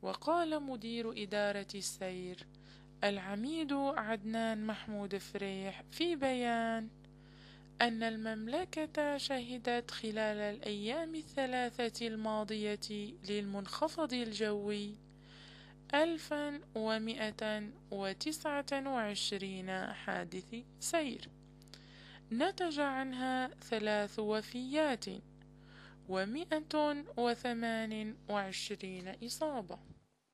وقال مدير إدارة السير العميد عدنان محمود فريح في بيان أن المملكة شهدت خلال الأيام الثلاثة الماضية للمنخفض الجوي 1129 حادث سير، نتج عنها 3 وفيات و128 إصابة.